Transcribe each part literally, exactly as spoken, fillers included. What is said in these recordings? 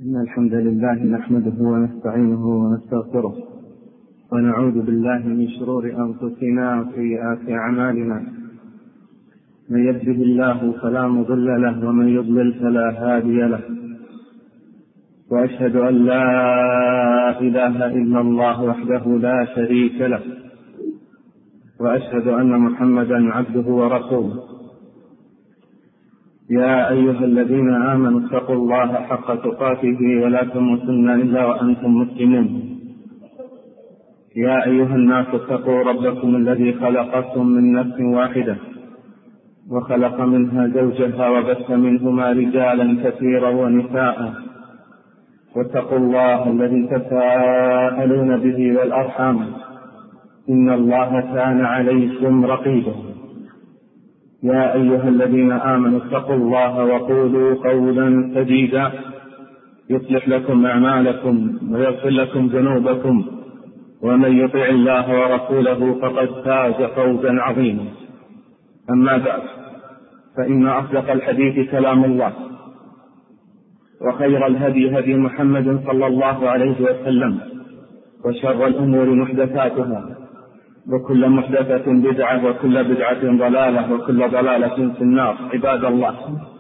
إن الحمد لله نحمده ونستعينه ونستغفره ونعوذ بالله من شرور أنفسنا وسيئات أعمالنا. من يهده الله فلا مضل له ومن يضلل فلا هادي له، وأشهد أن لا إله إلا الله وحده لا شريك له، وأشهد أن محمدا عبده ورسوله. يا أيها الذين آمنوا اتقوا الله حق تقاته ولا تموتن إلا وأنتم مسلمون. يا أيها الناس اتقوا ربكم الذي خلقكم من نفس واحدة وخلق منها زوجها وبث منهما رجالا كثيرا ونساء، واتقوا الله الذي تساءلون به والأرحام إن الله كان عليكم رقيبا. يا أيها الذين آمنوا اتقوا الله وقولوا قولا سديدا يصلح لكم أعمالكم ويغفر لكم ذنوبكم، ومن يطع الله ورسوله فقد فاز فوزا عظيما. أما بعد، فإن أصدق الحديث كلام الله، وخير الهدي هدي محمد صلى الله عليه وسلم، وشر الأمور محدثاتها، وكل محدثة بدعة، وكل بدعة ضلالة، وكل ضلالة في النار. عباد الله،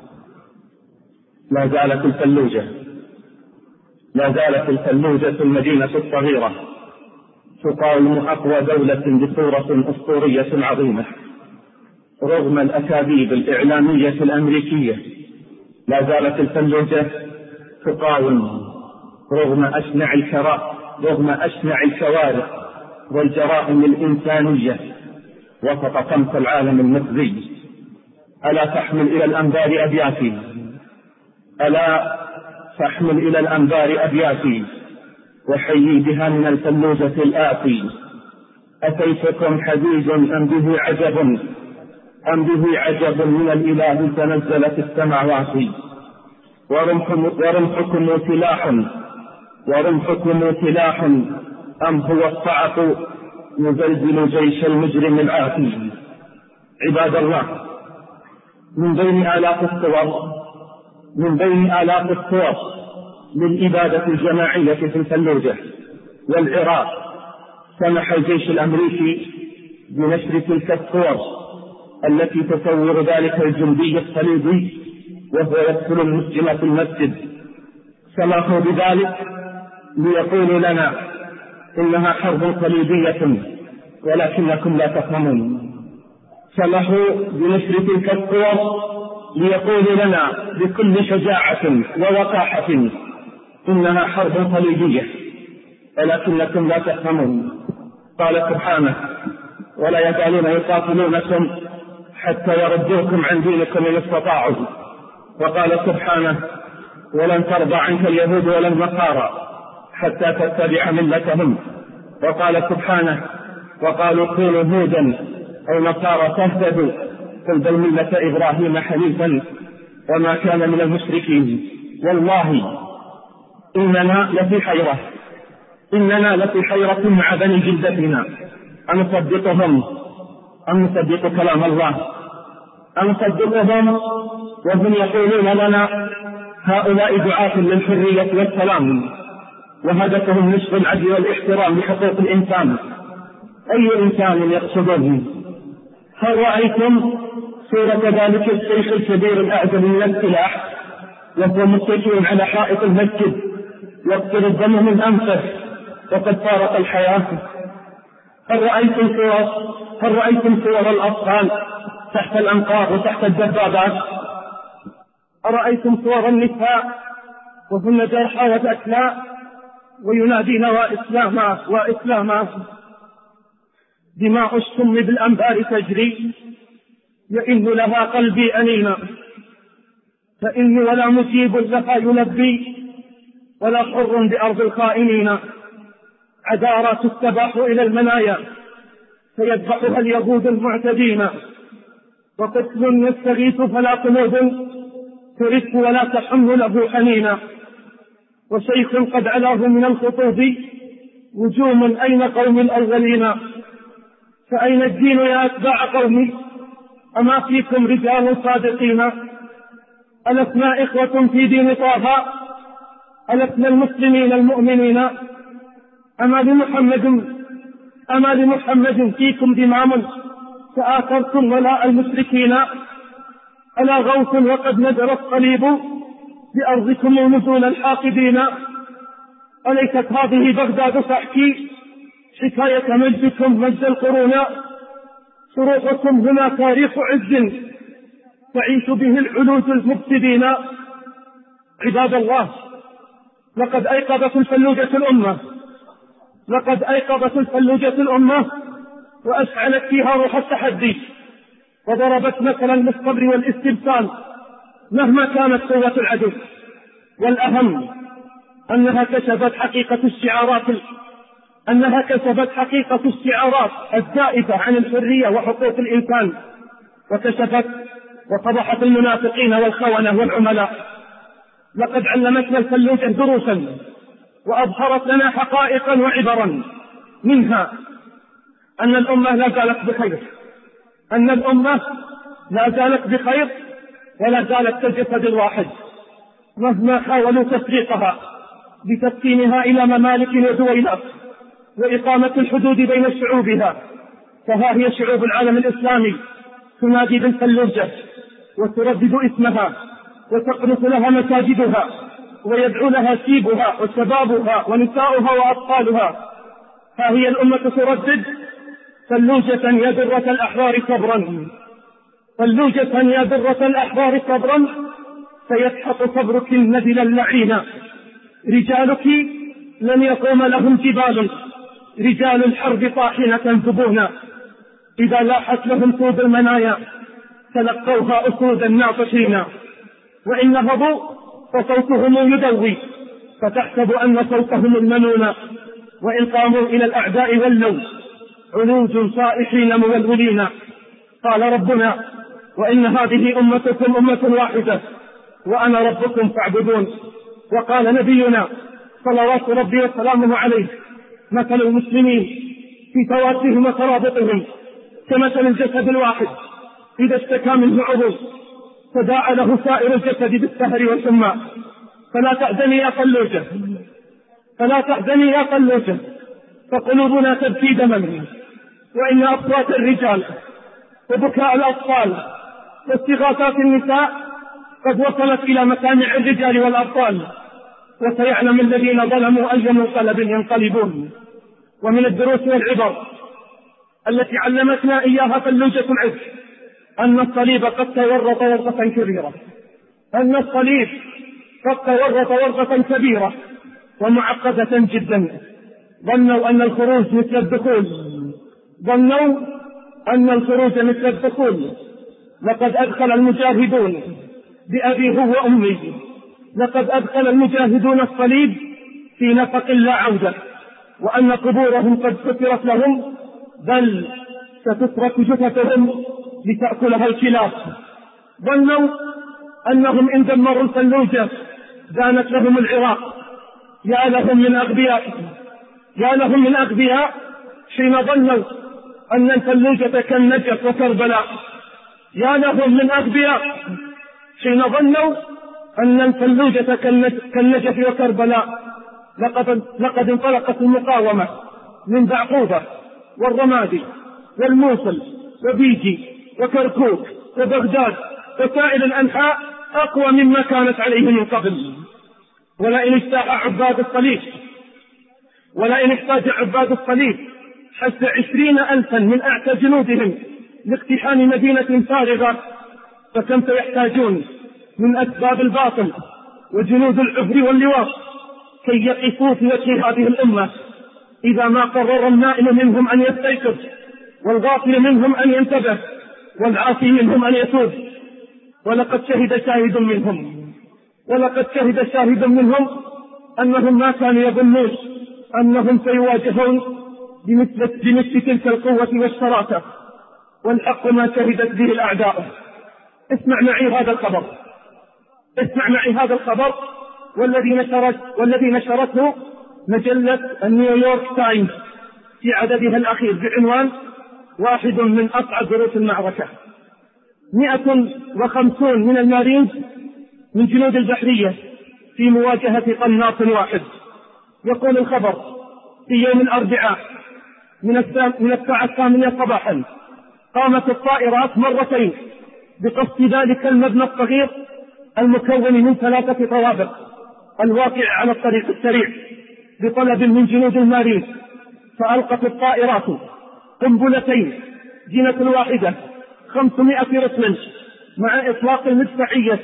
لا زالت الفلوجة لا زالت الفلوجة المدينة الصغيرة تقاوم أقوى دولة بصورة أسطورية عظيمة رغم الأكاذيب الإعلامية الأمريكية. لا زالت الفلوجة تقاوم رغم أشنع الكرا رغم أشنع الكوارث والجرائم الإنسانية وسط طمس العالم المخزي. ألا تحمل إلى الأنبار أبياتي ألا تحمل إلى الأنبار أبياتي وحيي بها من الفلوجة الآتي. أتيتكم حديث أم به عجب أم به عجب من الإله تنزلت السماوات، ورمحكم سلاح ورمحكم سلاح أم هو الصعق يزلزل جيش المجرم الآتي. عباد الله، من بين آلاف الصور من بين آلاف الصور للإبادة الجماعية في الفلوجة والعراق، سمح الجيش الأمريكي بنشر تلك الصور التي تصور ذلك الجندي الصليبي وهو يقتل المسلم في المسجد. سمحوا بذلك ليقولوا لنا إنها حرب صليبية ولكنكم لا تفهمون. سمحوا بنشر تلك الصور ليقولوا لنا بكل شجاعة ووقاحة إنها حرب صليبية ولكنكم لا تفهمون. قال سبحانه: ولا يزالون يقاتلونكم حتى يردوكم عن دينكم إن استطاعوا. وقال سبحانه: ولن ترضى عنك اليهود ولا النصارى حتى تتبع ملتهم. وقال سبحانه: وقالوا كونوا هودا أو نصارى تهتدوا، قل بل ملة إبراهيم حنيفا وما كان من المشركين. والله إننا لفي حيرة إننا لفي حيرة مع بني جلدتنا، أن نصدقهم أن نصدق كلام الله، أن نصدقهم وهم يقولون لنا هؤلاء دعاة للحرية والسلام وهدفهم نشر العدل والاحترام لحقوق الإنسان. أي إنسان يقصدهم؟ هل رأيتم صورة ذلك الشيخ الكبير الأعزل من السلاح وهو متكئ على حائط المسجد يقتل الدم من أنفه وقد فارق الحياة؟ هل رأيتم صور هل رأيتم صور الأطفال تحت الأنقاض وتحت الدبابات؟ أرأيتم صور النساء وهن جرحى وتأكلا وينادين وإسلاما وإسلاما؟ دماء الشم بالأنبار تجري يئن لها قلبي أنينا، فإني ولا مجيب لها يلبي ولا حر بأرض الخائنين. عذارى تستباح إلى المنايا فيذبحها اليهود المعتدين، وقتل يستغيث فلا قلوب ترث ولا تحم له حنينا. وشيخ قد علاه من الخطوب وجوم أين قوم الأولين؟ فأين الدين يا أتباع قومي؟ أما فيكم رجال صادقين؟ ألسنا إخوة في دين طه ألسنا المسلمين المؤمنين أما لمحمد أما لمحمد فيكم ذمام فآثرتم ولاء المشركين؟ ألا غوث وقد ندر الصليب بأرضكم نزول الحاقدين؟ أليست هذه بغداد تحكي حكاية مجدكم مجد القرون؟ صروحكم هنا تاريخ عز تعيش به العلوج المفسدين. عباد الله، لقد أيقظت الفلوجة الأمة لقد أيقظت الفلوجة الأمة وأشعلت فيها روح التحدي، وضربت مثلا للصبر والاستبسال مهما كانت قوة العدو. والأهم أنها كشفت حقيقة الشعارات أنها كشفت حقيقة الشعارات الزائفة عن الحرية وحقوق الإنسان، وكشفت وفضحت المنافقين والخونة والعملاء. لقد علمتنا الفلوجة دروسا وأظهرت لنا حقائقا وعبرا، منها أن الأمة لا زالت بخير أن الأمة لا زالت بخير ولا زالت كالجسد الواحد، مهما حاولوا تفريقها بتقسيمها إلى ممالك ودويلات وإقامة الحدود بين شعوبها. فها هي شعوب العالم الإسلامي تنادي بالفلوجة وتردد اسمها وتقنط لها مساجدها ويدعو لها شيبها وشبابها ونساؤها وأطفالها. ها هي الأمة تردد: فلوجة يا درة الأحرار صبرا، فلوجة يا درة الأحرار صبرا، سيسحق صبرك النبل اللعين. رجالك لن يقوم لهم جبال، رجال الحرب طاحنة زبونا، إذا لاحت لهم سود المنايا تلقوها أسودا ناطحين. وإن نهضوا فصوتهم يدوي، فتحسب أن صوتهم المنون، وإن قاموا إلى الأعداء ولوا علوج صائحين مولولين. قال ربنا: وإن هذه أمتكم أمة واحدة وأنا ربكم فاعبدون. وقال نبينا صلوات ربي وسلامه عليه: مثل المسلمين في تواسهم وترابطهم كمثل الجسد الواحد إذا اشتكى منه عضو تداعى له سائر الجسد بالسهر والحمى. فلا تحزني يا فلوجة فلا تحزني يا فلوجة فقلوبنا تبكي دما، وإن أصوات الرجال وبكاء الأطفال واستغاثات النساء قد وصلت إلى مسامع الرجال والأطفال، وسيعلم الذين ظلموا أي منقلب ينقلبون. ومن الدروس والعبر التي علمتنا إياها فلوجة العز أن الصليب قد تورط ورطة كبيرة أن الصليب قد تورط ورطة كبيرة ومعقدة جدا. ظنوا أن الخروج مثل الدخول ظنوا أن الخروج مثل الدخول لقد أدخل المجاهدون بأبيه وأمي لقد أدخل المجاهدون الصليب في نفق لا عودة، وأن قبورهم قد سترت لهم، بل ستترك جثثهم لتأكلها الكلاب. ظنوا أنهم إن دمروا الفلوجة دانت لهم العراق. يا لهم من أغبياء يا لهم من أغبياء حين ظنوا أن الفلوجة كالنجف وكربلاء. يا لهم من أغبياء حين ظنوا أن الفلوجة كالنجف وكربلاء. لقد, لقد انطلقت المقاومة من بعقوبة والرمادي والموصل وبيجي وكركوك وبغداد وسائر الأنحاء أقوى مما كانت عليه من قبل. ولئن اجتاح عباد الصليب ولئن احتاج عباد الصليب حتى عشرين ألفا من أعتى جنودهم لاقتحام مدينة فارغة، فكم سيحتاجون من أسباب الباطل وجنود العفر واللواط كي يقفوا في وجه هذه الأمة، إذا ما قرر النائم منهم أن يستيقظ والغافل منهم أن ينتبه والعاصي منهم أن يتوب. ولقد شهد شاهد منهم ولقد شهد شاهد منهم أنهم ما كانوا يظنون أنهم سيواجهون بمثل, بمثل تلك القوة والشراسة، والحق ما شهدت به الأعداء. اسمع معي هذا الخبر اسمع معي هذا الخبر والذي نشرت والذي نشرته مجلة نيويورك تايمز في عددها الأخير بعنوان: واحد من أصعب دروس المعركة. مئة وخمسون من المارينز من جنود البحرية في مواجهة قناص واحد. يقول الخبر في يوم الأربعاء من الساعة الثامنة صباحا قامت الطائرات مرتين بقصد ذلك المبنى الصغير المكون من ثلاثة طوابق الواقع على الطريق السريع بطلب من جنود المارين، فألقت الطائرات قنبلتين جنة الواحدة خمسمائة رطل مع إطلاق المدفعية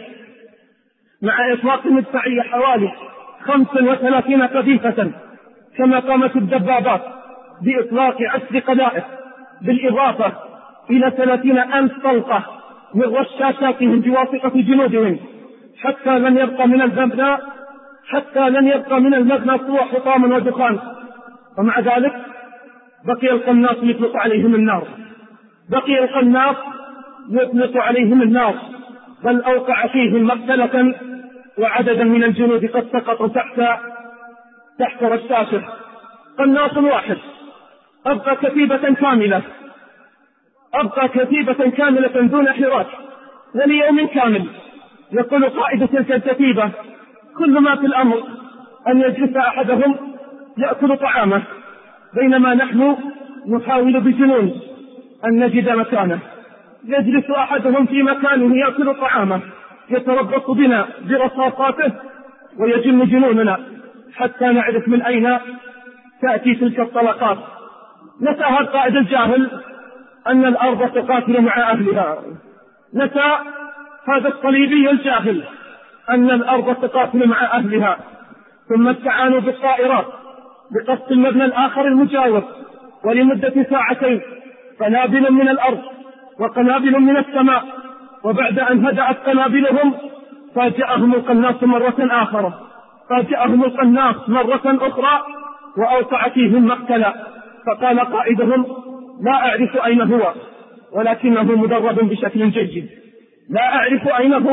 مع إطلاق المدفعية حوالي خمسة وثلاثين قذيفة، كما قامت الدبابات بإطلاق عشر قذائف بالإضافة إلى ثلاثين ألف طلقة من رشاشاتهم بواسطة جنودهم، حتى لن يبقى من المبنى حتى لن يبقى من المبنى سوى حطام ودخان. ومع ذلك بقي القناص يطلق عليهم النار بقي القناص يطلق عليهم النار بل أوقع فيهم مقتلة، وعددا من الجنود قد سقطوا تحت تحت رشاشه. قناص واحد أبقى كتيبة كاملة أبقى كتيبة كاملة دون حراك وليوم كامل. يقول قائد تلك الكتيبة: كل ما في الأمر أن يجلس أحدهم يأكل طعامه بينما نحن نحاول بجنون أن نجد مكانه. يجلس أحدهم في مكانه يأكل طعامه يتربص بنا برصاصاته ويجن جنوننا حتى نعرف من أين تأتي تلك الطلقات. نسى هذا القائد الجاهل أن الأرض تقاتل مع أهلها، نسى هذا الصليبي الجاهل أن الأرض تقاتل مع أهلها. ثم استعانوا بالطائرات بقصد المبنى الآخر المجاور، ولمدة ساعتين قنابل من الأرض وقنابل من السماء، وبعد أن هدأت قنابلهم فاجأهم القناص مرة آخرة فاجأهم القناص مرة أخرى وأوقع فيهم مقتلا. فقال قائدهم: لا أعرف أين هو ولكنه مدرب بشكل جيد لا أعرف أين هو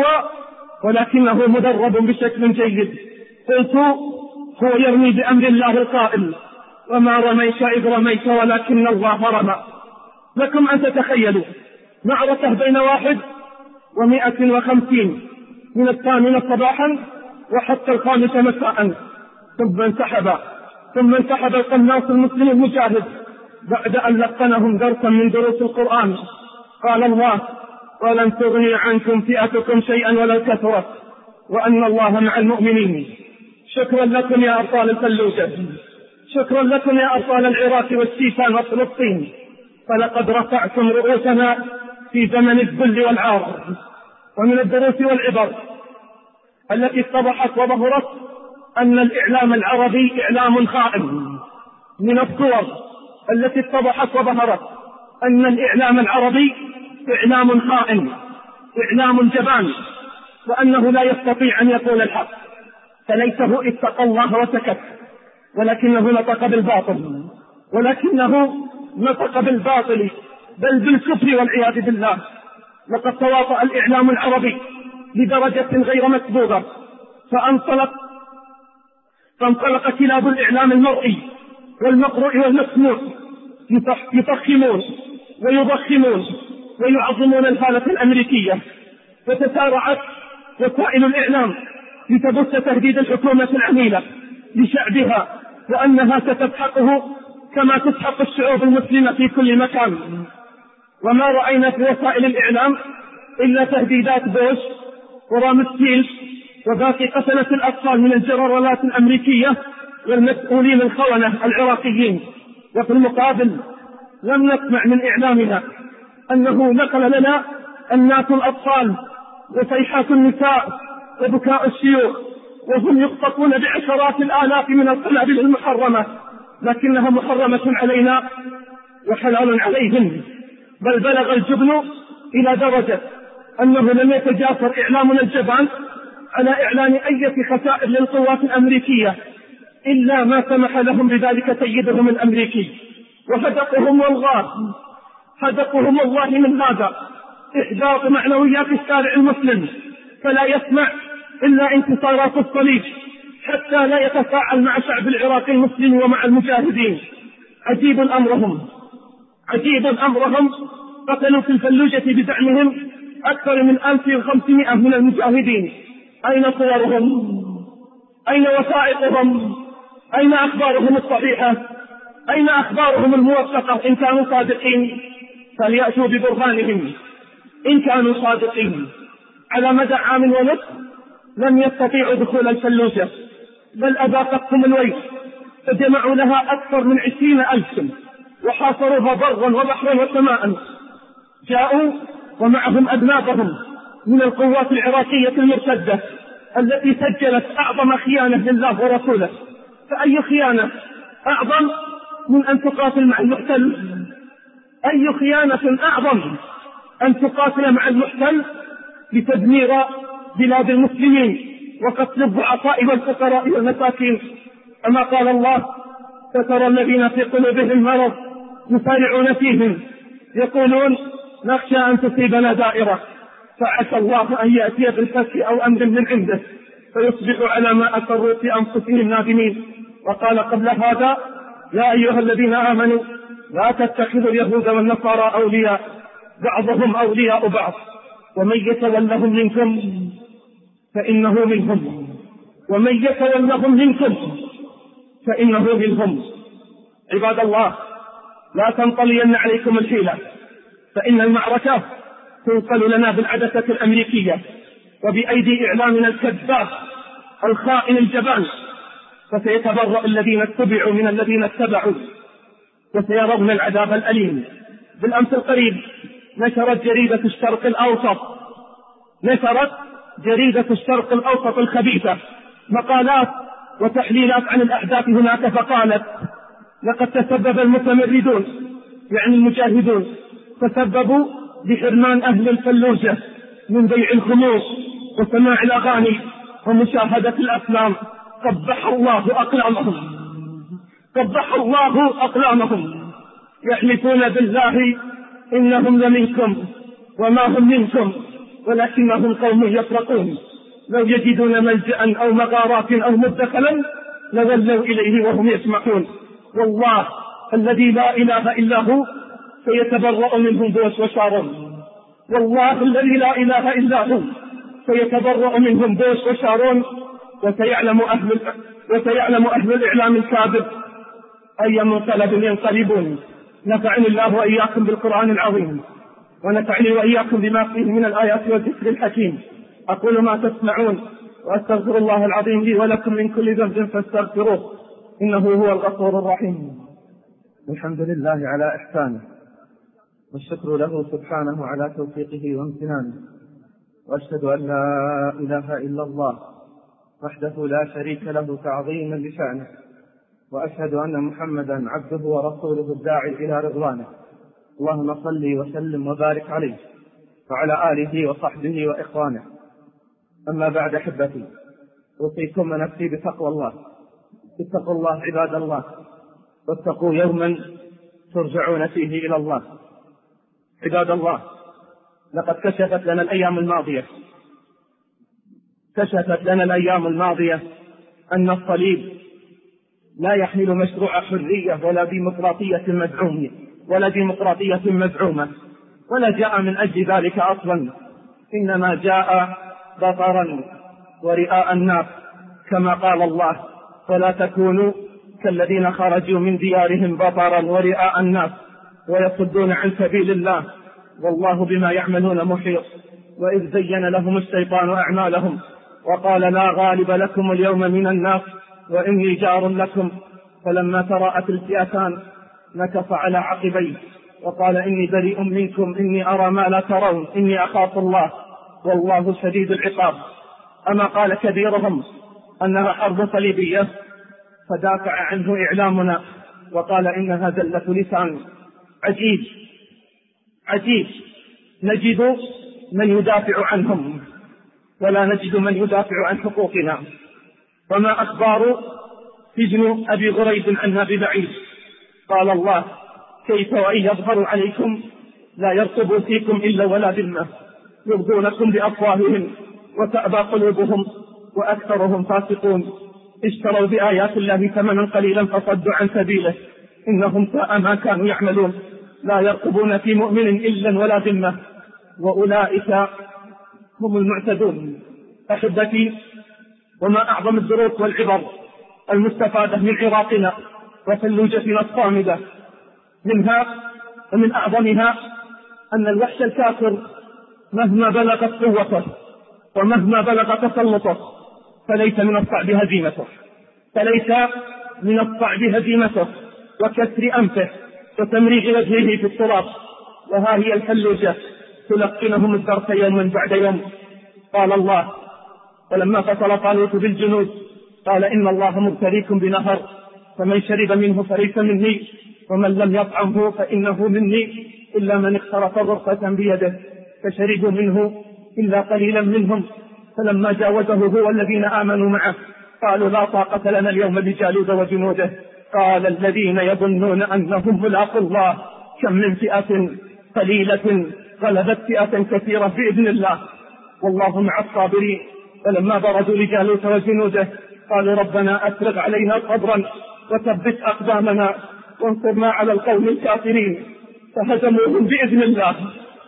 ولكنه مدرب بشكل جيد. قلت: هو يرمي بأمر الله القائل: وما رميت إذ رميت ولكن الله رمى. لكم أن تتخيلوا معركة بين واحد ومائة وخمسين من الثامنة صباحا وحتى الخامسة مساء، ثم انسحب ثم انسحب القناص المسلم المجاهد بعد أن لقنهم درسا من دروس القرآن. قال الله: ولن تغني عنكم فئتكم شيئا ولو كثرت وأن الله مع المؤمنين. شكرا لكم يا أبطال الفلوجة، شكرا لكم يا أبطال العراق والسيسان وفلسطين، فلقد رفعتم رؤوسنا في زمن الذل والعار. ومن الدروس والعبر التي اتضحت وظهرت أن الإعلام العربي إعلام خائن. من الصور التي اتضحت وظهرت أن الإعلام العربي إعلام خائن، إعلام جبان، وأنه لا يستطيع أن يقول الحق، فليته اتقى الله وسكت، ولكنه نطق بالباطل ولكنه نطق بالباطل بل بالكفر والعياذ بالله. لقد تواطأ الإعلام العربي بدرجة غير مسبوقة، فانطلق فانطلق كلاب الإعلام المرئي والمقروء والمسموع يفخمون ويضخمون ويعظمون الحالة الأمريكية، وتسارعت وسائل الإعلام لتبث تهديد الحكومة العميلة لشعبها وأنها ستسحقه كما تسحق الشعوب المسلمة في كل مكان. وما رأينا في وسائل الإعلام إلا تهديدات بوش ورامسفيلد وباقي قتلة الأطفال من الجرارات الأمريكية والمسؤولين الخونة العراقيين. وفي المقابل لم نسمع من إعلامنا أنه نقل لنا أنات الأطفال وصيحات النساء وبكاء الشيوخ وهم يخطفون بعشرات الآلاف من القنابل المحرمة، لكنها محرمة علينا وحلال عليهم. بل بلغ الجبن إلى درجة أنه لم يتجاسر إعلامنا الجبان على إعلان أي خسائر للقوات الأمريكية إلا ما سمح لهم بذلك سيدهم الأمريكي. وهدفهم والله هدفهم والله من هذا إحباط معنويات الشارع المسلم، فلا يسمع إلا انتصارات الصليب حتى لا يتفاعل مع شعب العراق المسلم ومع المجاهدين. عجيب أمرهم عجيب أمرهم قتلوا في الفلوجة بدعمهم أكثر من ألف وخمسمائة من المجاهدين. أين صورهم؟ أين وثائقهم؟ أين أخبارهم الصحيحة؟ أين أخبارهم الموثقة؟ إن كانوا صادقين فليأتوا ببرهانهم. إن كانوا صادقين على مدى عام ونصف لم يستطيعوا دخول الفلوجة، بل أذاقتهم الويل، فجمعوا لها أكثر من عشرين ألف وحاصروها برا وبحرا وسماء. جاءوا ومعهم أذنابهم من القوات العراقية المرتدة التي سجلت أعظم خيانة لله ورسوله. فأي خيانة أعظم من أن تقاتل مع المحتل؟ أي خيانة أعظم أن تقاتل مع المحتل لتدمير بلاد المسلمين وقتل الضعفاء والفقراء والمساكين؟ أما قال الله: فترى الذين في قلوبهم مرض يسارعون فيهم يقولون نخشى أن تصيبنا دائرة، فعسى الله أن يأتي بالفتح أو أمر من عنده فيصبحوا على ما أسروا في أنفسهم نادمين. وقال قبل هذا: يا أيها الذين آمنوا لا تتخذوا اليهود والنصارى أولياء بعضهم أولياء بعض ومن يتولهم منكم فإنه منهم ومن يتولهم منكم فإنه منهم. عباد الله، لا تنطلين عليكم الحيلة، فإن المعركة تنقل لنا بالعدسة الأمريكية وبأيدي إعلامنا الكذاب الخائن الجبان، فسيتبرأ الذين اتبعوا من الذين اتبعوا وسيرون العذاب الأليم. بالأمس القريب نشرت جريدة الشرق الأوسط نشرت جريدة الشرق الأوسط الخبيثة مقالات وتحليلات عن الأحداث هناك، فقالت: لقد تسبب المتمردون يعني المجاهدون تسببوا بحرمان أهل الفلوجة من بيع الخمور وسماع الأغاني ومشاهدة الأفلام. قبح الله أقلامهم قبح الله أقلامهم يحلفون بالله إنهم لمنكم وما هم منكم ولكنهم قوم يفرقون. لو يجدون ملجأ أو مغارات أو مدخلا لولوا إليه وهم يسمعون. والله الذي لا إله إلا هو سيتبرأ منهم بوش وشارون. والله الذي لا إله إلا هو سيتبرأ منهم بوش وشارون. وسيعلم أهل, وسيعلم أهل الإعلام الكاذب أي منقلب ينقلبون. نفعني الله وإياكم بالقرآن العظيم ونفعني وإياكم بما فيه من الآيات والذكر الحكيم. أقول ما تسمعون وأستغفر الله العظيم لي ولكم من كل ذنب فاستغفروه إنه هو الغفور الرحيم. الحمد لله على إحسانه والشكر له سبحانه على توفيقه وامتنانه، وأشهد أن لا إله إلا الله وحده لا شريك له تعظيما لشأنه، وأشهد أن محمدا عبده ورسوله الداعي إلى رضوانه. اللهم صل وسلم وبارك عليه وعلى آله وصحبه وإخوانه. أما بعد أحبتي، أوصيكم ونفسي بتقوى الله. اتقوا الله عباد الله، واتقوا يوما ترجعون فيه إلى الله. عباد الله، لقد كشفت لنا الأيام الماضية كشفت لنا الأيام الماضية أن الصليب لا يحمل مشروع حرية ولا ديمقراطية مدعومة ولا ديمقراطية مزعومة ولا جاء من أجل ذلك أصلا، إنما جاء بطرا ورئاء الناس، كما قال الله: ولا تكونوا كالذين خرجوا من ديارهم بطرا ورئاء الناس ويصدون عن سبيل الله والله بما يعملون محيط. وإذ زين لهم الشيطان أعمالهم وقال: لا غالب لكم اليوم من الناس وإني جار لكم، فلما تراءت الفئتان نكص على عقبيه وقال: إني بريء منكم إني أرى ما لا ترون إني أخاف الله والله شديد العقاب. أما قال كبيرهم أنها حرب صليبية، فدافع عنه إعلامنا وقال: إنها زلة لسان. عجيب عجيب، نجد من يدافع عنهم ولا نجد من يدافع عن حقوقنا. وما أخبار سجن أبي غريب عنها ببعيد. قال الله: كيف وإن يظهروا عليكم لا يرقبوا فيكم إلا ولا ذمة يرضونكم بأفواههم وتأبى قلوبهم وأكثرهم فاسقون. اشتروا بآيات الله ثمنا قليلا فصدوا عن سبيله إنهم ساء ما كانوا يعملون. لا يرقبون في مؤمن إلا ولا ذمة وأولئك هم المعتدون. أحبتي، وما أعظم الدروس والعبر المستفادة من عراقنا وفلوجتنا الصامدة. منها ومن أعظمها أن الوحش الكافر مهما بلغت قوته ومهما بلغ تسلطه فليس من الصعب هزيمته، فليس من الصعب هزيمته وكسر أنفه وتمريغ وجهه في التراب. وها هي الفلوجة تلقنهم الدرس يوما بعد يوم. قال الله: ولما فصل طالوت بالجنود قال إن الله مبتليكم بنهر فمن شرب منه فليس مني ومن لم يطعمه فإنه مني إلا من اخترف غرفة بيده، فشربوا منه إلا قليلا منهم. فلما جاوزه هو الذين آمنوا معه قالوا لا طاقة لنا اليوم بجالوت وجنوده. قال الذين يظنون أنهم ملاقوا الله كم من فئة قليلة غلبت فئة كثيرة بإذن الله والله مع الصابرين. فلما برزوا لجالوت وجنوده قالوا ربنا أفرغ علينا صبرا وثبت أقدامنا وانصرنا على القوم الكافرين. فهزموهم بإذن الله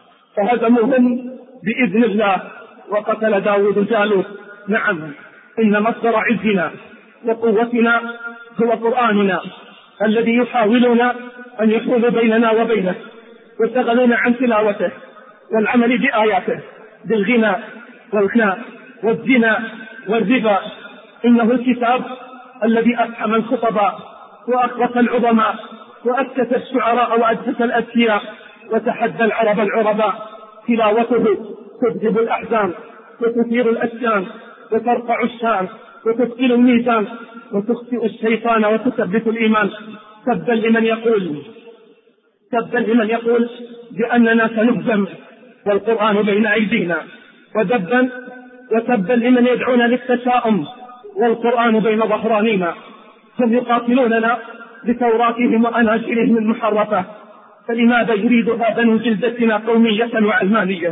فهزموهم بإذن الله وقتل داود جالوت. نعم، إن مصدر عزنا وقوتنا هو قرآننا الذي يحاولون أن يحول بيننا وبينه ويشغلون عن تلاوته والعمل بآياته بالغناء والخناء والزنا والربا. إنه الكتاب الذي أفحم الخطباء وأخرس العظماء وأسكت الشعراء وأدهش الأذكياء وتحدى العرب العرباء. تلاوته تذهب الأحزان وتثير الأشجان وترفع الشان وتثقل الميزان وتخطئ الشيطان وتثبت الإيمان. تبا لمن يقول تبا لمن يقول بأننا سنهزم والقرآن بين أيدينا، ودبا وتبا لمن يدعون للتشاؤم والقرآن بين ظهرانينا. هم يقاتلوننا بتوراتهم وأناجيلهم المحرفة، فلماذا يريدها بنو جلدتنا قومية وعلمانية؟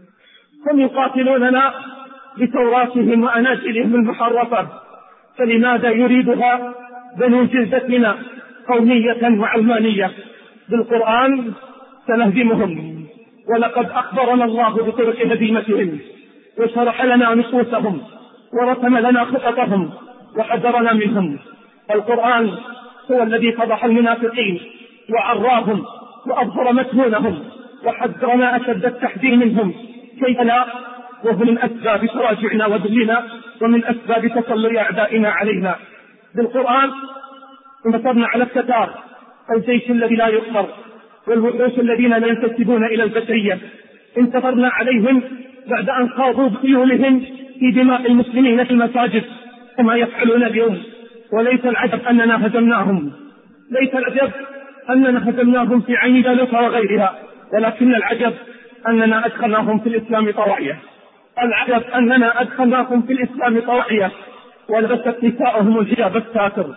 هم يقاتلوننا بتوراتهم وأناجيلهم المحرفة، فلماذا يريدها بنو جلدتنا قومية وعلمانية؟ بالقرآن سنهزمهم، ولقد أخبرنا الله بطرق هزيمتهم وشرح لنا نصوصهم ورسم لنا خططهم وحذرنا منهم. القرآن هو الذي فضح المنافقين وعراهم وأظهر مكنونهم وحذرنا أشد التحذير منهم. كيف لا وهو من أسباب تراجعنا وذلنا ومن أسباب تسلط أعدائنا علينا. بالقرآن انتصرنا على التتار الجيش الذي لا يقهر والوحوش الذين لا ينتسبون إلى البشرية. انتصرنا عليهم بعد أن خاضوا بخيولهم في دماء المسلمين في المساجد كما يفعلون اليوم. وليس العجب أننا هزمناهم ليس العجب أننا هزمناهم في عين جالوت وغيرها، ولكن العجب أننا أدخلناهم في الإسلام طوعية. العجب أننا أدخلناهم في الإسلام طوعية ولبست نساءهم الحجاب الساتر.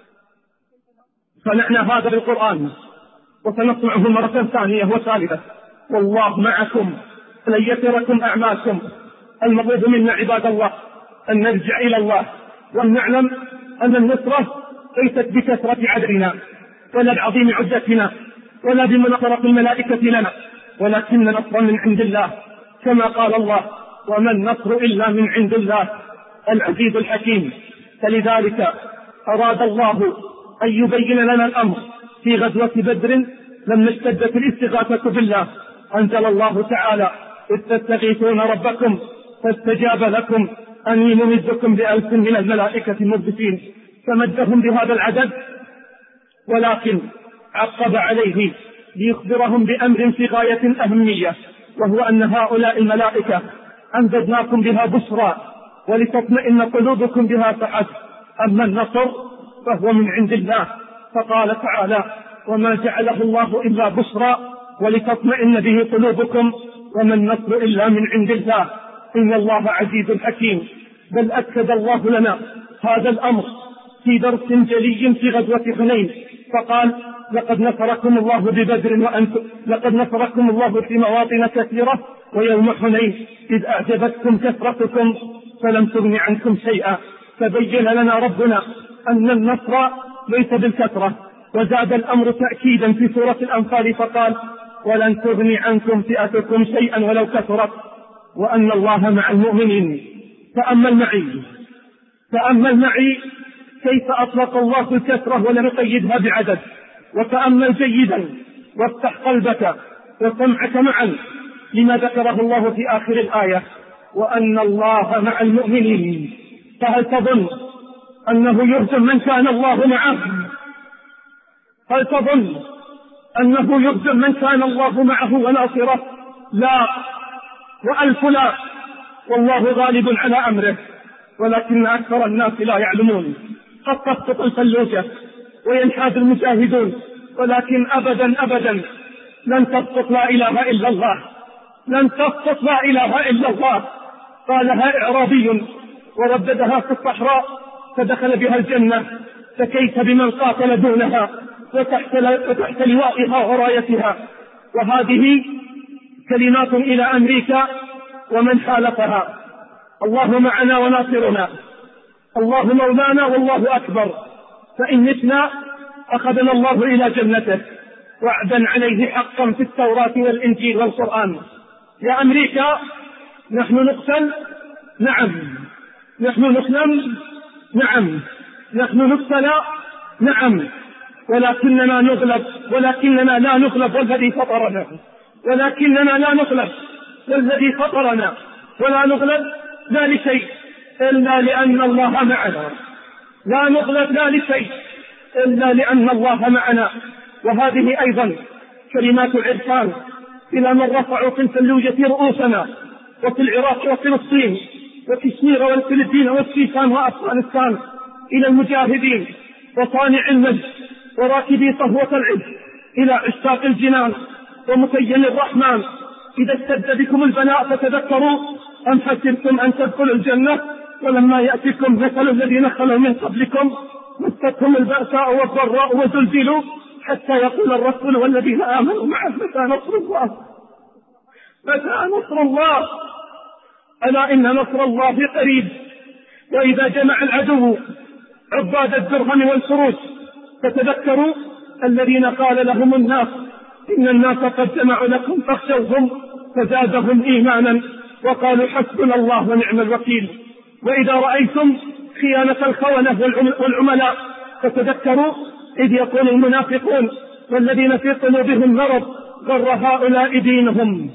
صنعنا هذا بالقرآن وسنصنعه مرة ثانية وثالثة والله معكم لن يتركم أعمالكم. المطلوب منا عباد الله أن نرجع إلى الله وأن نعلم أن النصرة ليست بكثرة عددنا ولا بعظيم عدتنا ولا بمناصرة الملائكة لنا، ولكن نصر من عند الله كما قال الله: وما النصر إلا من عند الله العزيز الحكيم. فلذلك أراد الله أن يبين لنا الأمر في غزوة بدر لما اشتدت الاستغاثة بالله. أنزل الله تعالى: إذ تستغيثون ربكم فاستجاب لكم أني ممدكم بألف من الملائكة مردفين. فمدهم بهذا العدد، ولكن عقب عليه ليخبرهم بأمر في غاية الأهمية، وهو أن هؤلاء الملائكة أمددناكم بها بشرى ولتطمئن قلوبكم بها فحسب، أما النصر فهو من عند الله. فقال تعالى: وما جعله الله إلا بشرى ولتطمئن به قلوبكم وما النصر إلا من عند الله إن الله عزيز حكيم. بل أكد الله لنا هذا الأمر في درس جلي في غزوة حنين، فقال: لقد نصركم الله ببدر وأنتم لقد نصركم الله في مواطن كثيرة ويوم حنين إذ أعجبتكم كثرتكم فلم تغن عنكم شيئا. فبين لنا ربنا أن النصر ليس بالكثرة، وزاد الأمر تأكيدا في سورة الأنفال فقال: ولن تغني عنكم فئتكم شيئا ولو كثرت وأن الله مع المؤمنين. تأمل معي تأمل معي كيف أطلق الله الكثرة ولم يقيدها بعدد، وتأمل جيدا وافتح قلبك وسمعك معا لما ذكره الله في آخر الآية: وأن الله مع المؤمنين. فهل تظن أنه يهزم من كان الله معه؟ هل تظن أنه يهزم من كان الله معه وناصره؟ لا، وألف لا، والله غالب على أمره، ولكن أكثر الناس لا يعلمون. قد تسقط الفلوجة وينحاز المجاهدون، ولكن أبدا أبدا لن تسقط لا إله إلا الله، لن تسقط لا إله إلا الله. قالها إعرابي ورددها في الصحراء فدخل بها الجنة، فكيف بمن قاتل دونها وتحت, وتحت لوائها ورايتها. وهذه كلمات إلى أمريكا ومن حالفها. الله معنا وناصرنا، الله مولانا والله أكبر. فإن متنا أخذنا الله إلى جنته، وعدا عليه حقا في التوراة والإنجيل والقرآن. يا أمريكا، نحن نقتل، نعم. نحن نسلم، نعم. نحن نبتلى، نعم. ولكننا نغلب، ولكننا لا نغلب والذي فطرنا، ولكننا لا نغلب والذي فطرنا ولا نغلب لا لشيء إلا لأن الله معنا. لا نغلب لا لشيء إلا لأن الله معنا. وهذه أيضا كلمات العرفان إلى من رفعوا في الفلوجة رؤوسنا، وفي العراق وفلسطين وكشمير والفلبين والشيشان وأفغانستان، إلى المجاهدين وصانع المجد وراكبي صهوة العز، إلى عشاق الجنان ومكين الرحمن: إذا اشتد بكم البلاء فتذكروا أم حسبتم أن تدخلوا الجنة ولما يأتكم مثل الذين خلوا من قبلكم مستهم البأساء والضراء وزلزلوا حتى يقول الرسول والذين آمنوا معه متى نصر الله، متى نصر الله. ألا إن نصر الله قريب. وإذا جمع العدو عباد الدرهم والفروج فتذكروا الذين قال لهم الناس إن الناس قد جمعوا لكم فاخشوهم فزادهم إيمانا وقالوا حسبنا الله ونعم الوكيل. وإذا رأيتم خيانة الخونة والعملاء فتذكروا إذ يقول المنافقون والذين في قلوبهم مرض غر هؤلاء دينهم،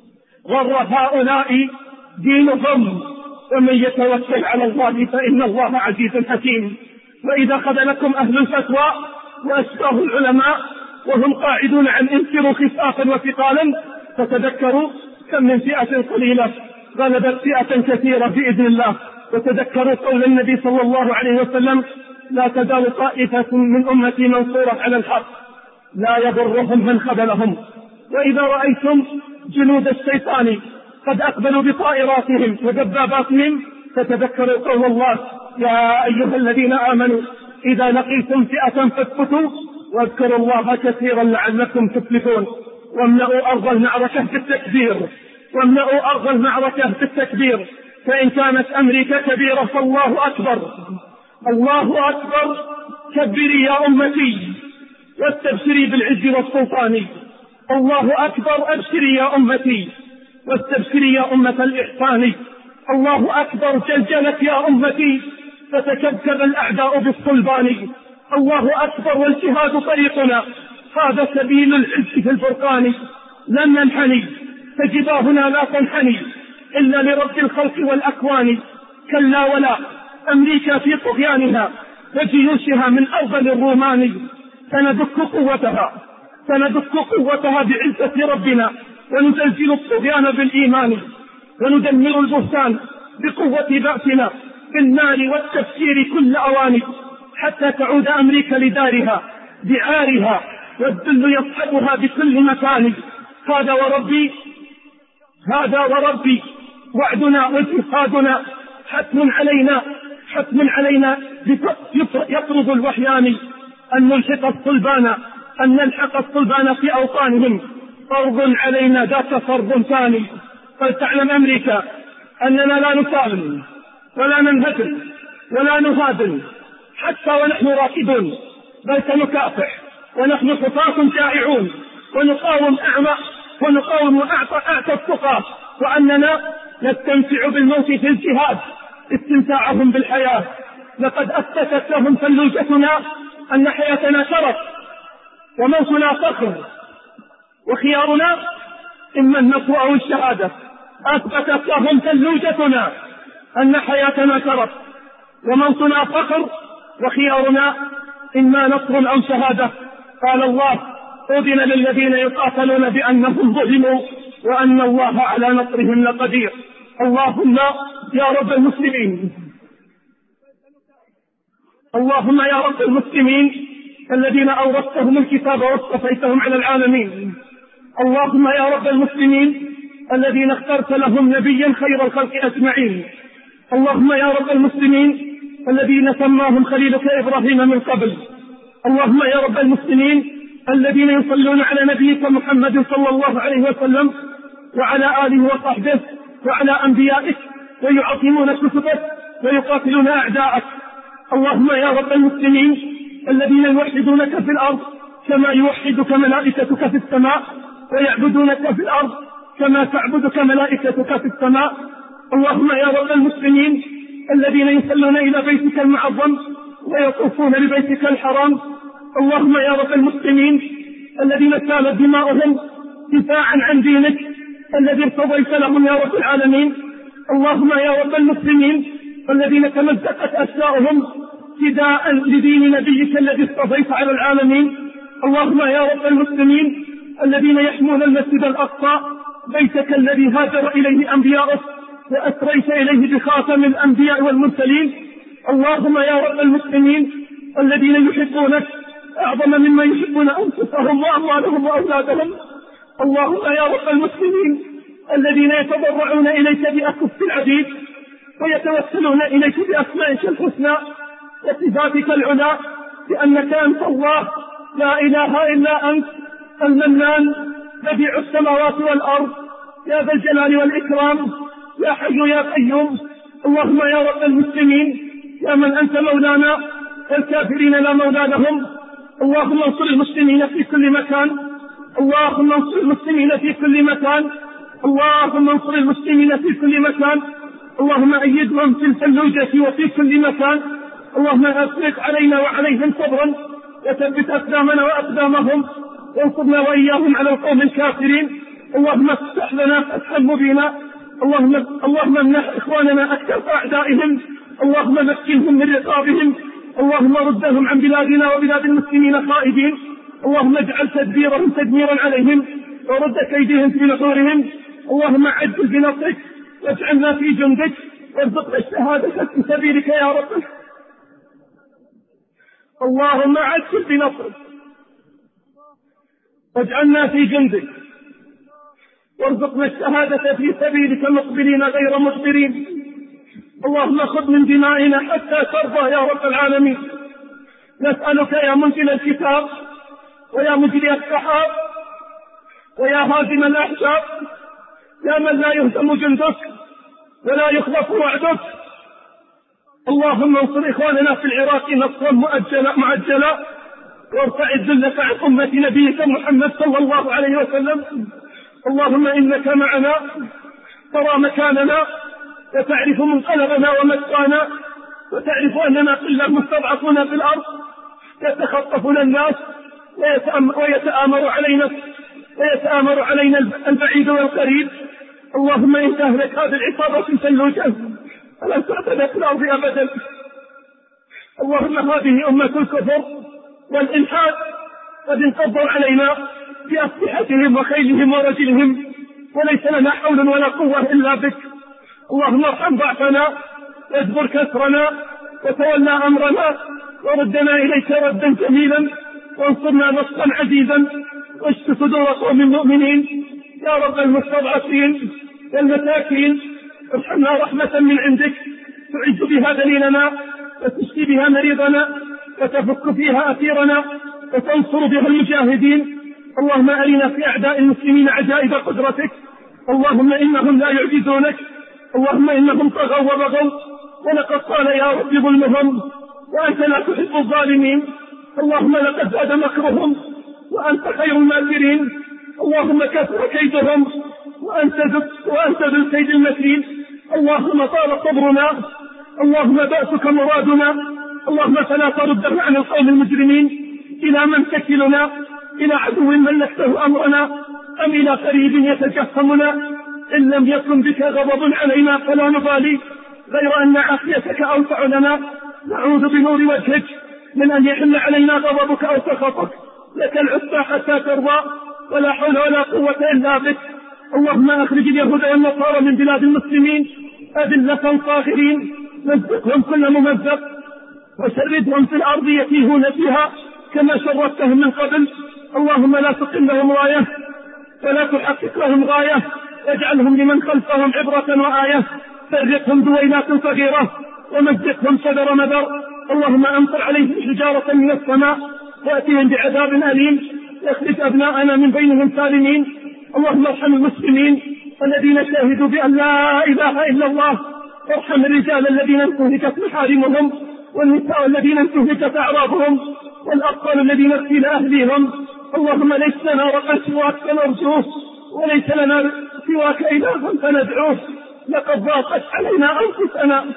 غر هؤلاء دينهم، ومن يتوكل على الله فإن الله عزيز حكيم. وإذا خذلكم أهل الفتوى وأشباه العلماء وهم قاعدون عن انفروا خفافا وثقالا فتذكروا كم من فئة قليلة غلبت فئة كثيرة بإذن الله. وتذكروا قول النبي صلى الله عليه وسلم: لا تزال طائفة من أمتي منصورة على الحق لا يضرهم من خذلهم. وإذا رأيتم جنود الشيطان قد أقبلوا بطائراتهم ودباباتهم فتذكروا قول الله: يا أيها الذين آمنوا إذا لقيتم فئة فاثبتوا واذكروا الله كثيرا لعلكم تفلحون. واملأوا أرض المعركة بالتكبير، واملأوا أرض المعركة بالتكبير. فإن كانت أمريكا كبيرة فالله أكبر، الله أكبر. كبري يا أمتي واستبشري بالعز والسلطان. الله أكبر. أبشري يا أمتي واستبشري يا أمة الإحسان. الله أكبر. جلجلت يا أمتي فتكبكب الأعداء بالصلبان. الله أكبر. والجهاد طريقنا، هذا سبيل العز في الفرقان. لن ننحني فجباهنا لا تنحني إلا لرب الخلق والأكوان. كلا ولا، أمريكا في طغيانها وجيوشها من أرض الرومان. سندك قوتها، سندك قوتها بعزة ربنا، ونزلزل الطغيان بالإيمان، وندمر البهتان بقوة بأسنا بالنار والتفسير كل أوان، حتى تعود أمريكا لدارها بعارها والذل يصحبها بكل مكان. هذا وربي، هذا وربي وعدنا وجهادنا حتم علينا، حتم علينا يطرد الوحيان أن نلحق الصلبان، أن نلحق الصلبان في أوطانهم. فرض علينا ذات فرض ثاني. فلتعلم أمريكا أننا لا نسالم ولا ننهزم ولا نهادن حتى ونحن راكدون، بل سنكافح ونحن خطاة جائعون ونقاوم أعمى ونقاوم أعتى التقى، وأننا نستمتع بالموت في الجهاد استمتاعهم بالحياة لقد أثبتت لهم ثلوجتنا أن حياتنا شرف وموتنا فخر وخيارنا إما النصر أو الشهادة. أثبتت لهم ثلوجتنا أن حياتنا شرف وموتنا فخر وخيارنا إما نصر أو شهادة. قال الله: أذن للذين يقاتلون بأنهم ظلموا وأن الله على نصرهم لقدير. اللهم يا رب المسلمين، اللهم يا رب المسلمين الذين أورثتهم الكتاب واصطفيتهم على العالمين، اللهم يا رب المسلمين الذين اخترت لهم نبيا خير الخلق أجمعين، اللهم يا رب المسلمين الذين سماهم خليلك إبراهيم من قبل، اللهم يا رب المسلمين الذين يصلون على نبيك محمد صلى الله عليه وسلم وعلى آله وصحبه وعلى أنبيائك ويعظمون كتبك ويقاتلون أعداءك. اللهم يا رب المسلمين الذين يوحدونك في الأرض كما يوحدك ملائكتك في السماء ويعبدونك في الأرض كما تعبدك ملائكتك في السماء. اللهم يا رب المسلمين الذين يصلون إلى بيتك المعظم ويطوفون لبيتك الحرام. اللهم يا رب المسلمين الذين سالت دماؤهم دفاعا عن دينك الذي ارتضيت لهم يا رب العالمين. اللهم يا رب المسلمين الذين تمزقت أشلاؤهم فداء لدين نبيك الذي اصطفيت على العالمين. اللهم يا رب المسلمين الذين يحمون المسجد الأقصى بيتك الذي هاجر إليه أنبياؤك وأسريت إليه بخاتم الأنبياء والمرسلين. اللهم يا رب المسلمين الذين يحبونك أعظم مما يحبون أنفسهم وأموالهم وأولادهم. اللهم يا رب المسلمين الذين يتضرعون إليك بأكف العبيد ويتوسلون إليك بأسمائك الحسنى وصفاتك العلى لأنك أنت الله لا إله إلا أنت المنان بديع السماوات والأرض يا ذا الجلال والإكرام يا حي يا قيوم. اللهم يا رب المسلمين يا من أنت مولانا والكافرين لا مولى لهم. اللهم انصر المسلمين في كل مكان، اللهم انصر المسلمين في كل مكان، اللهم انصر المسلمين في كل مكان. اللهم أيدهم في الفلوجة وفي كل مكان. اللهم أفرغ علينا وعليهم صبرا وثبت أقدامنا وأقدامهم وانصرنا وإياهم على القوم الكافرين. اللهم افتح لنا فتحا مبينا. اللهم اللهم امنح إخواننا أكثر أعدائهم، اللهم مكنهم من رقابهم، اللهم ردهم عن بلادنا وبلاد المسلمين خائبين. اللهم اجعل تدبيرهم تدميرا عليهم ورد كيدهم في نحورهم. اللهم عجل بنصرك واجعلنا في جندك وارزقنا الشهادة في سبيلك يا رب. اللهم عجل بنصرك واجعلنا في جندك وارزقنا الشهادة في سبيلك مقبلين غير مدبرين. اللهم خذ من دمائنا حتى ترضى يا رب العالمين. نسألك يا منزل الكتاب ويا مجري السحاب ويا هازم الأحزاب يا من لا يهزم جندك ولا يخلف وعدك. اللهم انصر إخواننا في العراق نصرا مؤجلا معجلا وارفع الذلة عن أمة نبيك محمد صلى الله عليه وسلم. اللهم إنك معنا ترى مكاننا وتعرف منقلبنا ومسوانا وتعرف أننا قلة مستضعفون في الأرض يتخطفنا الناس ويتآمر علينا ويتآمر علينا البعيد والقريب. اللهم إن تهلك هذه العصابة سلوجا فلن تعتدى في الأرض أبدا. اللهم هذه أمة الكفر والإلحاد قد انقضوا علينا بأسلحتهم وخيلهم ورجلهم وليس لنا حول ولا قوة إلا بك. اللهم ارحم ضعفنا واجبر كسرنا وتولى أمرنا وردنا إليك ردا جميلا وانصرنا نصرا عزيزا واشف صدور قوم المؤمنين يا رب المستضعفين والمساكين. ارحمنا رحمة من عندك تعز بها دليلنا وتشفي بها مريضنا وتفك فيها أسيرنا وتنصر بها المجاهدين. اللهم أرنا في أعداء المسلمين عجائب قدرتك. اللهم إنهم لا يعجزونك، اللهم إنهم طغوا وبغوا ولقد قال يا رب ظلمهم وأنت لا تحب الظالمين. اللهم لقد زاد مكرهم وأنت خير الماكرين. اللهم كثر كيدهم وأنت ذو وأنت ذو الكيد المتين. اللهم طال صبرنا اللهم بأسك مرادنا، اللهم فلا تردنا عن القوم المجرمين. إلى من تكلنا؟ إلى عدو ملكته أمرنا أم إلى قريب يتجهمنا؟ إن لم يكن بك غضب علينا فلا نبالي، غير أن عافيتك أوسع لنا. نعوذ بنور وجهك من أن يحل علينا غضبك أو سخطك. لك العتبى حتى ترضى، ولا حول ولا قوة إلا بك. اللهم أخرج اليهود والنصارى من بلاد المسلمين أذلة صاغرين، مزقهم كل ممزق، وشردهم في الأرض يتيهون فيها كما شردتهم من قبل. اللهم لا تقم لهم راية ولا تحقق لهم غاية، واجعلهم لمن خلفهم عبرة وآية. فرقهم دويلات صغيرة ومزقهم شذر مذر. اللهم أمطر عليهم حجارة من السماء وأتيهم بعذاب أليم، واخرج أبناءنا من بينهم سالمين. اللهم ارحم المسلمين الذين شاهدوا بأن لا إله إلا الله، وارحم الرجال الذين انتهكت محارمهم، والنساء الذين انتهكت أعراضهم، والأطفال الذين اغتيل أهليهم. اللهم ليس لنا ربا سواك فنرجوه، وليس لنا سواك إله فندعوه. لقد ضاقت علينا أنفسنا،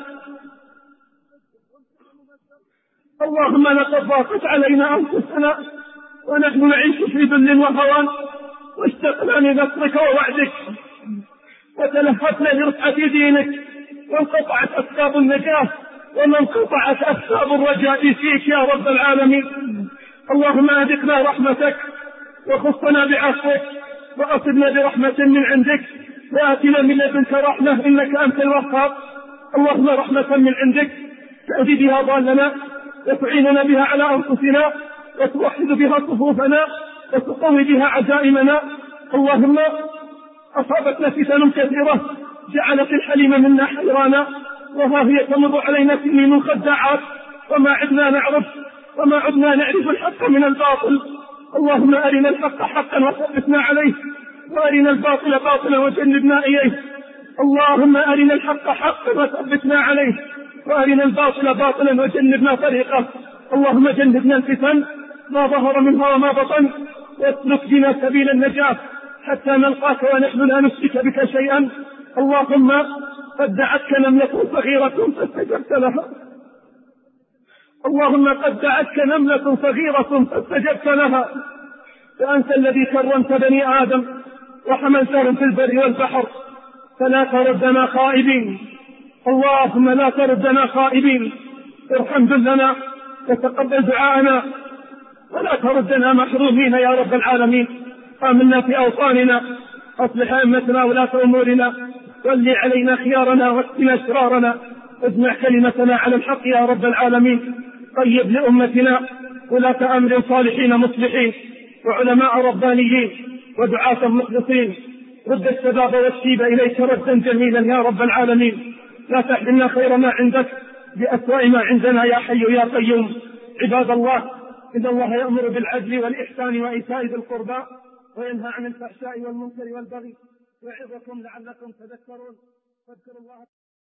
اللهم لقد ضاقت علينا أنفسنا، ونحن نعيش في ذل وهوان، واشتقنا لنصرك ووعدك، وتلهفنا لرفعة دينك، وانقطعت أسباب النجاة، وما انقطعت أسباب الرجاء فيك يا رب العالمين. اللهم أذقنا رحمتك، وخصنا بعفوك، وأصبنا برحمة من عندك، وآتنا من لدنك رحمة إنك أنت الوهاب. اللهم رحمة من عندك تهدي بها ضالنا، وتعيننا بها على أنفسنا، وتوحد بها صفوفنا، وتقوي بها عزائمنا. اللهم أصابتنا فتن كثيرة جعلت الحليم منا حيرانا، وها هي تمر علينا سنين خداعات، وما عدنا نعرف وما عدنا نعرف الحق من الباطل. اللهم أرنا الحق حقا وثبتنا عليه، وأرنا الباطل باطلا وجنبنا إليه. اللهم أرنا الحق حقا وثبتنا عليه، وأرنا الباطل باطلا وجنبنا طريقه. اللهم جنبنا الفتن ما ظهر منها وما بطن، واسلك بنا سبيل النجاة حتى نلقاك ونحن لا نشرك بك شيئا. اللهم قد دعتك نملة صغيرة فاستجبت لها، اللهم قد دعتك نملة صغيرة فاستجبت لها، فأنت الذي كرمت بني آدم وحملتهم في البر والبحر، فلا تردنا خائبين. اللهم لا تردنا خائبين، ارحم ذلنا وتقبل دعاءنا، ولا تردنا محرومين يا رب العالمين. آمنا في أوطاننا، أصلح أئمتنا ولاة أمورنا، ولي علينا خيارنا واكفنا شرارنا، اجمع كلمتنا على الحق يا رب العالمين. طيب لأمتنا ولاة أمر صالحين مصلحين، وعلماء ربانيين، ودعاة مخلصين. رد الشباب والشيب إليك ردا جميلا يا رب العالمين. لا تحرمنا خير ما عندك بأسوأ ما عندنا يا حي يا قيوم. عباد الله، إن الله يأمر بالعدل والإحسان وإيتاء ذي القربى، وينهى عن الفحشاء والمنكر والبغي، يعظكم لعلكم تذكرون. فاذكروا الله